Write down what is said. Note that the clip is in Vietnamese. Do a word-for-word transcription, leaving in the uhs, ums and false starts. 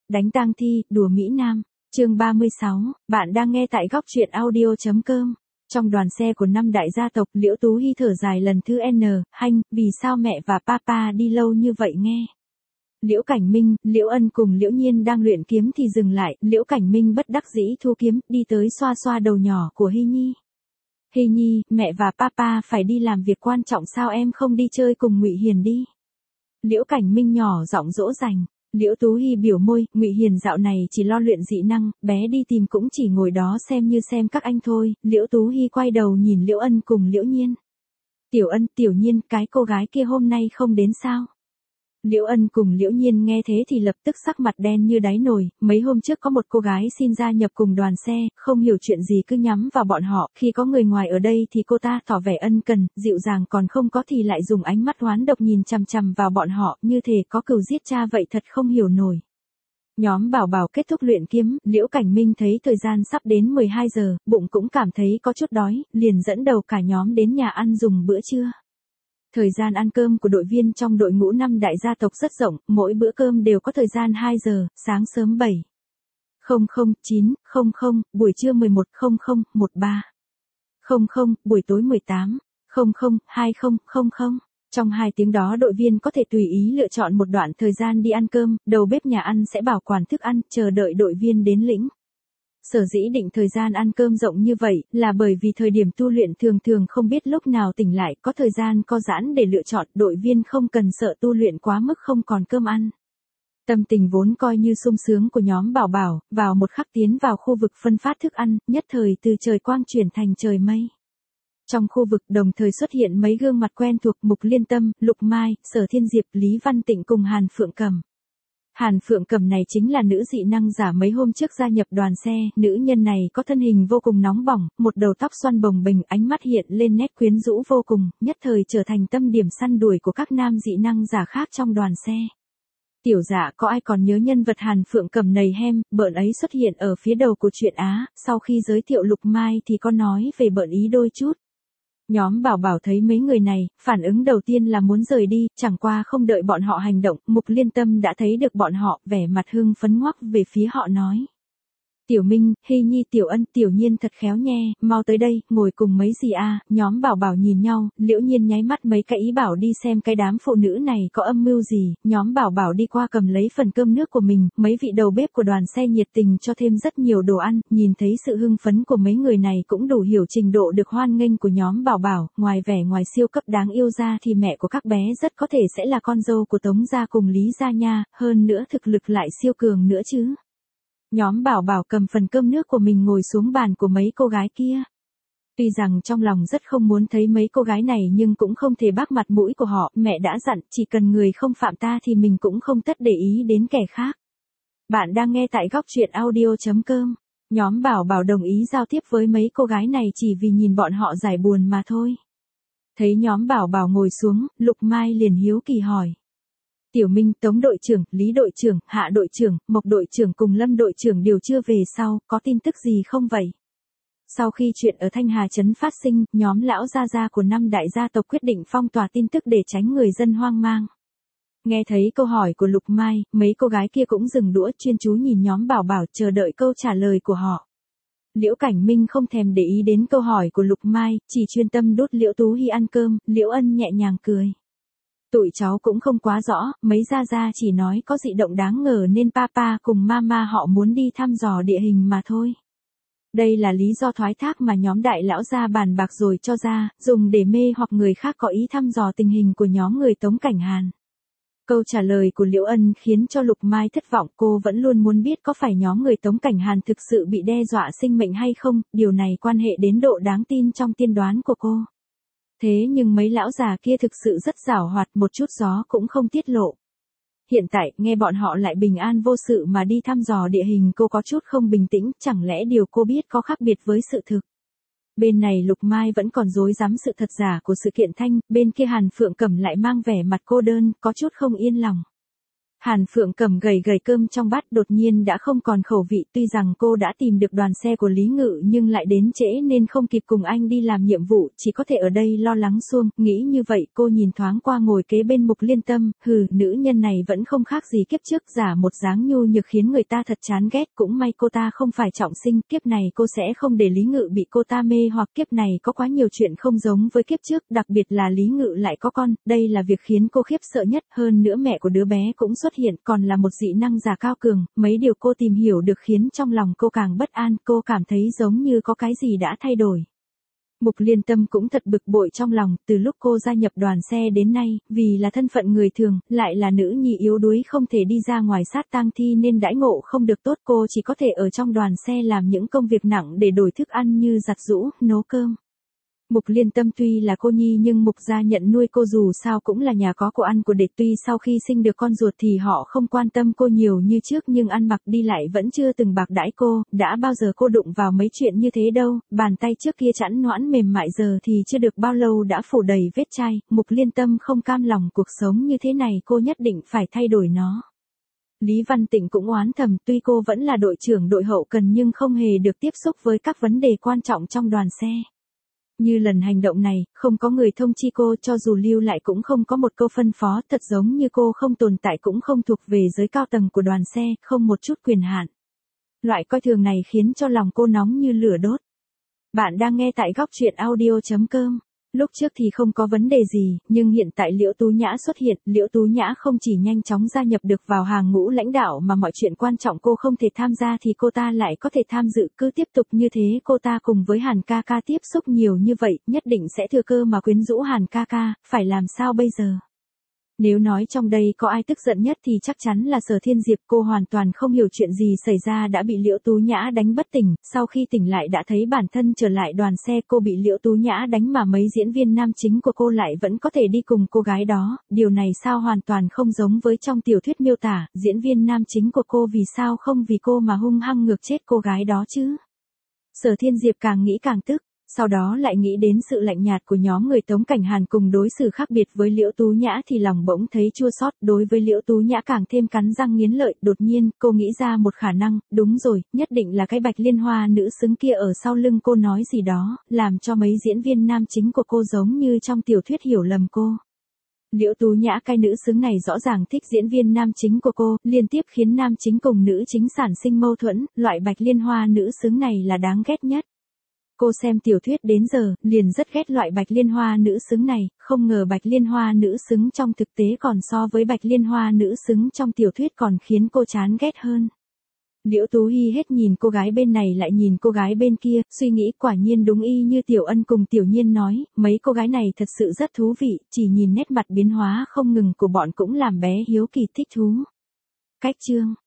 Đánh tang thi, đùa Mỹ Nam. Chương ba mươi sáu, bạn đang nghe tại góc truyện audio.com. Trong đoàn xe của năm đại gia tộc, Liễu Tú Hy thở dài lần thứ N, hanh, vì sao mẹ và papa đi lâu như vậy nghe. Liễu Cảnh Minh, Liễu Ân cùng Liễu Nhiên đang luyện kiếm thì dừng lại, Liễu Cảnh Minh bất đắc dĩ thu kiếm, đi tới xoa xoa đầu nhỏ của Hy Nhi. Hy Nhi, mẹ và papa phải đi làm việc quan trọng, sao em không đi chơi cùng Ngụy Hiền đi? Liễu Cảnh Minh nhỏ giọng dỗ dành. Liễu Tú Hy biểu môi, Ngụy Hiền dạo này chỉ lo luyện dị năng, bé đi tìm cũng chỉ ngồi đó xem như xem các anh thôi. Liễu Tú Hy quay đầu nhìn Liễu Ân cùng Liễu Nhiên. Tiểu Ân, Tiểu Nhiên, cái cô gái kia hôm nay không đến sao? Liễu Ân cùng Liễu Nhiên nghe thế thì lập tức sắc mặt đen như đáy nồi, mấy hôm trước có một cô gái xin gia nhập cùng đoàn xe, không hiểu chuyện gì cứ nhắm vào bọn họ, khi có người ngoài ở đây thì cô ta tỏ vẻ ân cần, dịu dàng, còn không có thì lại dùng ánh mắt oán độc nhìn chằm chằm vào bọn họ, như thể có cừu giết cha vậy, thật không hiểu nổi. Nhóm Bảo Bảo kết thúc luyện kiếm, Liễu Cảnh Minh thấy thời gian sắp đến mười hai giờ, bụng cũng cảm thấy có chút đói, liền dẫn đầu cả nhóm đến nhà ăn dùng bữa trưa. Thời gian ăn cơm của đội viên trong đội ngũ năm đại gia tộc rất rộng, mỗi bữa cơm đều có thời gian hai giờ, sáng sớm bảy giờ chín giờ, buổi trưa mười một giờ mười ba giờ, buổi tối mười tám giờ hai mươi. Trong hai tiếng đó đội viên có thể tùy ý lựa chọn một đoạn thời gian đi ăn cơm, đầu bếp nhà ăn sẽ bảo quản thức ăn, chờ đợi đội viên đến lĩnh. Sở dĩ định thời gian ăn cơm rộng như vậy, là bởi vì thời điểm tu luyện thường thường không biết lúc nào tỉnh lại, có thời gian co giãn để lựa chọn, đội viên không cần sợ tu luyện quá mức không còn cơm ăn. Tâm tình vốn coi như sung sướng của nhóm Bảo Bảo, vào một khắc tiến vào khu vực phân phát thức ăn, nhất thời từ trời quang chuyển thành trời mây. Trong khu vực đồng thời xuất hiện mấy gương mặt quen thuộc, Mục Liên Tâm, Lục Mai, Sở Thiên Diệp, Lý Văn Tịnh cùng Hàn Phượng Cầm. Hàn Phượng Cầm này chính là nữ dị năng giả mấy hôm trước gia nhập đoàn xe, nữ nhân này có thân hình vô cùng nóng bỏng, một đầu tóc xoăn bồng bềnh, ánh mắt hiện lên nét quyến rũ vô cùng, nhất thời trở thành tâm điểm săn đuổi của các nam dị năng giả khác trong đoàn xe. Tiểu Dạ, có ai còn nhớ nhân vật Hàn Phượng Cầm này hem, bợn ấy xuất hiện ở phía đầu của truyện Á, sau khi giới thiệu Lục Mai thì có nói về bợn ý đôi chút. Nhóm Bảo Bảo thấy mấy người này, phản ứng đầu tiên là muốn rời đi, chẳng qua không đợi bọn họ hành động, Mục Liên Tâm đã thấy được bọn họ, vẻ mặt hưng phấn ngoắc về phía họ nói. Tiểu Minh, Hy Nhi, Tiểu Ân, Tiểu Nhiên thật khéo nhe, mau tới đây, ngồi cùng mấy gì à, nhóm Bảo Bảo nhìn nhau, Liễu Nhiên nháy mắt mấy cái ý bảo đi xem cái đám phụ nữ này có âm mưu gì, nhóm Bảo Bảo đi qua cầm lấy phần cơm nước của mình, mấy vị đầu bếp của đoàn xe nhiệt tình cho thêm rất nhiều đồ ăn, nhìn thấy sự hưng phấn của mấy người này cũng đủ hiểu trình độ được hoan nghênh của nhóm Bảo Bảo, ngoài vẻ ngoài siêu cấp đáng yêu ra thì mẹ của các bé rất có thể sẽ là con dâu của Tống gia cùng Lý gia nha, hơn nữa thực lực lại siêu cường nữa chứ. Nhóm Bảo Bảo cầm phần cơm nước của mình ngồi xuống bàn của mấy cô gái kia. Tuy rằng trong lòng rất không muốn thấy mấy cô gái này nhưng cũng không thể bác mặt mũi của họ, mẹ đã dặn, chỉ cần người không phạm ta thì mình cũng không tất để ý đến kẻ khác. Bạn đang nghe tại góc truyện audio.com. Nhóm Bảo Bảo đồng ý giao tiếp với mấy cô gái này chỉ vì nhìn bọn họ giải buồn mà thôi. Thấy nhóm Bảo Bảo ngồi xuống, Lục Mai liền hiếu kỳ hỏi. Tiểu Minh, Tống đội trưởng, Lý đội trưởng, Hạ đội trưởng, Mộc đội trưởng cùng Lâm đội trưởng đều chưa về sau, có tin tức gì không vậy? Sau khi chuyện ở Thanh Hà Trấn phát sinh, nhóm lão gia gia của năm đại gia tộc quyết định phong tỏa tin tức để tránh người dân hoang mang. Nghe thấy câu hỏi của Lục Mai, mấy cô gái kia cũng dừng đũa chuyên chú nhìn nhóm Bảo Bảo chờ đợi câu trả lời của họ. Liễu Cảnh Minh không thèm để ý đến câu hỏi của Lục Mai, chỉ chuyên tâm đút Liễu Tú Hy ăn cơm, Liễu Ân nhẹ nhàng cười. Tụi cháu cũng không quá rõ, mấy gia gia chỉ nói có dị động đáng ngờ nên papa cùng mama họ muốn đi thăm dò địa hình mà thôi. Đây là lý do thoái thác mà nhóm đại lão gia bàn bạc rồi cho ra, dùng để mê hoặc người khác có ý thăm dò tình hình của nhóm người Tống Cảnh Hàn. Câu trả lời của Liễu Ân khiến cho Lục Mai thất vọng, cô vẫn luôn muốn biết có phải nhóm người Tống Cảnh Hàn thực sự bị đe dọa sinh mệnh hay không, điều này quan hệ đến độ đáng tin trong tiên đoán của cô. Thế nhưng mấy lão già kia thực sự rất giảo hoạt, một chút gió cũng không tiết lộ. Hiện tại, nghe bọn họ lại bình an vô sự mà đi thăm dò địa hình, cô có chút không bình tĩnh, chẳng lẽ điều cô biết có khác biệt với sự thực. Bên này Lục Mai vẫn còn rối rắm sự thật giả của sự kiện Thanh, bên kia Hàn Phượng Cẩm lại mang vẻ mặt cô đơn, có chút không yên lòng. Hàn Phượng cầm gầy gầy cơm trong bát đột nhiên đã không còn khẩu vị, tuy rằng cô đã tìm được đoàn xe của Lý Ngự nhưng lại đến trễ nên không kịp cùng anh đi làm nhiệm vụ, chỉ có thể ở đây lo lắng xuông, nghĩ như vậy cô nhìn thoáng qua ngồi kế bên Mục Liên Tâm, hừ, nữ nhân này vẫn không khác gì kiếp trước, giả một dáng nhu nhược khiến người ta thật chán ghét, cũng may cô ta không phải trọng sinh, kiếp này cô sẽ không để Lý Ngự bị cô ta mê hoặc, kiếp này có quá nhiều chuyện không giống với kiếp trước, đặc biệt là Lý Ngự lại có con, đây là việc khiến cô khiếp sợ nhất, hơn nữa mẹ của đứa bé cũng xuất hiện, còn là một dị năng giả cao cường, mấy điều cô tìm hiểu được khiến trong lòng cô càng bất an, cô cảm thấy giống như có cái gì đã thay đổi. Mục Liên Tâm cũng thật bực bội trong lòng, từ lúc cô gia nhập đoàn xe đến nay, vì là thân phận người thường, lại là nữ nhi yếu đuối không thể đi ra ngoài sát tang thi nên đãi ngộ không được tốt, cô chỉ có thể ở trong đoàn xe làm những công việc nặng để đổi thức ăn như giặt giũ, nấu cơm. Mục Liên Tâm tuy là cô nhi nhưng Mục gia nhận nuôi cô dù sao cũng là nhà có của ăn của để, tuy sau khi sinh được con ruột thì họ không quan tâm cô nhiều như trước nhưng ăn mặc đi lại vẫn chưa từng bạc đãi cô, đã bao giờ cô đụng vào mấy chuyện như thế đâu, bàn tay trước kia chẵn noãn mềm mại giờ thì chưa được bao lâu đã phủ đầy vết chai, Mục Liên Tâm không cam lòng cuộc sống như thế này, cô nhất định phải thay đổi nó. Lý Văn Tịnh cũng oán thầm, tuy cô vẫn là đội trưởng đội hậu cần nhưng không hề được tiếp xúc với các vấn đề quan trọng trong đoàn xe. Như lần hành động này, không có người thông chi cô, cho dù lưu lại cũng không có một câu phân phó, thật giống như cô không tồn tại cũng không thuộc về giới cao tầng của đoàn xe, không một chút quyền hạn. Loại coi thường này khiến cho lòng cô nóng như lửa đốt. Bạn đang nghe tại góc truyện audio chấm com. Lúc trước thì không có vấn đề gì, nhưng hiện tại Liễu Tú Nhã xuất hiện, Liễu Tú Nhã không chỉ nhanh chóng gia nhập được vào hàng ngũ lãnh đạo mà mọi chuyện quan trọng cô không thể tham gia thì cô ta lại có thể tham dự, cứ tiếp tục như thế cô ta cùng với Hàn ca ca tiếp xúc nhiều như vậy, nhất định sẽ thừa cơ mà quyến rũ Hàn ca ca, phải làm sao bây giờ? Nếu nói trong đây có ai tức giận nhất thì chắc chắn là Sở Thiên Diệp, cô hoàn toàn không hiểu chuyện gì xảy ra đã bị Liễu Tú Nhã đánh bất tỉnh, sau khi tỉnh lại đã thấy bản thân trở lại đoàn xe, cô bị Liễu Tú Nhã đánh mà mấy diễn viên nam chính của cô lại vẫn có thể đi cùng cô gái đó, điều này sao hoàn toàn không giống với trong tiểu thuyết miêu tả, diễn viên nam chính của cô vì sao không vì cô mà hung hăng ngược chết cô gái đó chứ? Sở Thiên Diệp càng nghĩ càng tức. Sau đó lại nghĩ đến sự lạnh nhạt của nhóm người Tống Cảnh Hàn cùng đối xử khác biệt với Liễu Tú Nhã thì lòng bỗng thấy chua xót, đối với Liễu Tú Nhã càng thêm cắn răng nghiến lợi, đột nhiên, cô nghĩ ra một khả năng, đúng rồi, nhất định là cái Bạch Liên Hoa nữ xứng kia ở sau lưng cô nói gì đó, làm cho mấy diễn viên nam chính của cô giống như trong tiểu thuyết hiểu lầm cô. Liễu Tú Nhã cái nữ xứng này rõ ràng thích diễn viên nam chính của cô, liên tiếp khiến nam chính cùng nữ chính sản sinh mâu thuẫn, loại Bạch Liên Hoa nữ xứng này là đáng ghét nhất. Cô xem tiểu thuyết đến giờ, liền rất ghét loại Bạch Liên Hoa nữ xứng này, không ngờ Bạch Liên Hoa nữ xứng trong thực tế còn so với Bạch Liên Hoa nữ xứng trong tiểu thuyết còn khiến cô chán ghét hơn. Liễu Tú Hi hết nhìn cô gái bên này lại nhìn cô gái bên kia, suy nghĩ quả nhiên đúng y như Tiểu Ân cùng Tiểu Nhiên nói, mấy cô gái này thật sự rất thú vị, chỉ nhìn nét mặt biến hóa không ngừng của bọn cũng làm bé hiếu kỳ thích thú. Cách chương